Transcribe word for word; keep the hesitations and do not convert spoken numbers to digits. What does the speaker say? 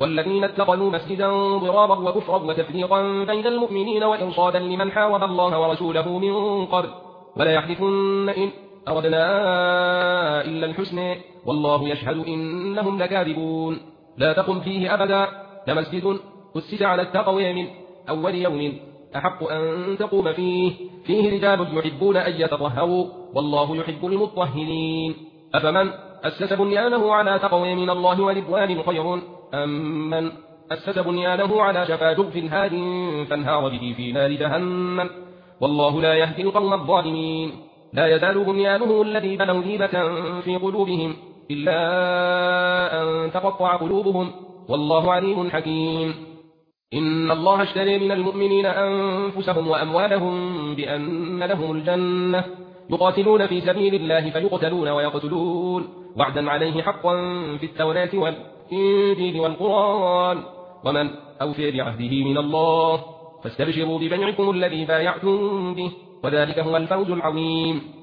والذين اتخذوا مسجدا ضرارا وكفرا وتفريقا بين المؤمنين وإرصادا لمن حارب الله ورسوله من قبل ولا يحلفن إن أردنا إلا الحسنى والله يشهد إنهم لكاذبون لا تقم فيه أبدا لمسجد أسس على التقوى من أول يوم أحق أن تقوم فيه فيه رجال يحبون أن يتطهروا والله يحب المطهرين أفمن أسس بنيانه على تقوى من الله ورضوان خير أم من أسس بنيانه على شفا جرف هاد فانهار به في نار جهنم والله لا يهدي القوم الظالمين لا يزال بنيانه الذي بنوا ريبة في قلوبهم إلا أن تقطع قلوبهم والله عليم حكيم إن الله اشتري من المؤمنين أنفسهم وأموالهم بأن لهم الجنة يقاتلون في سبيل الله فيقتلون ويقتلون وعدا عليه حقا في التوراة والإنجيل والقرآن ومن أوفي بعهده من الله فاستبشروا ببيعكم الذي بايعتم به وذلك هو الفوز العظيم.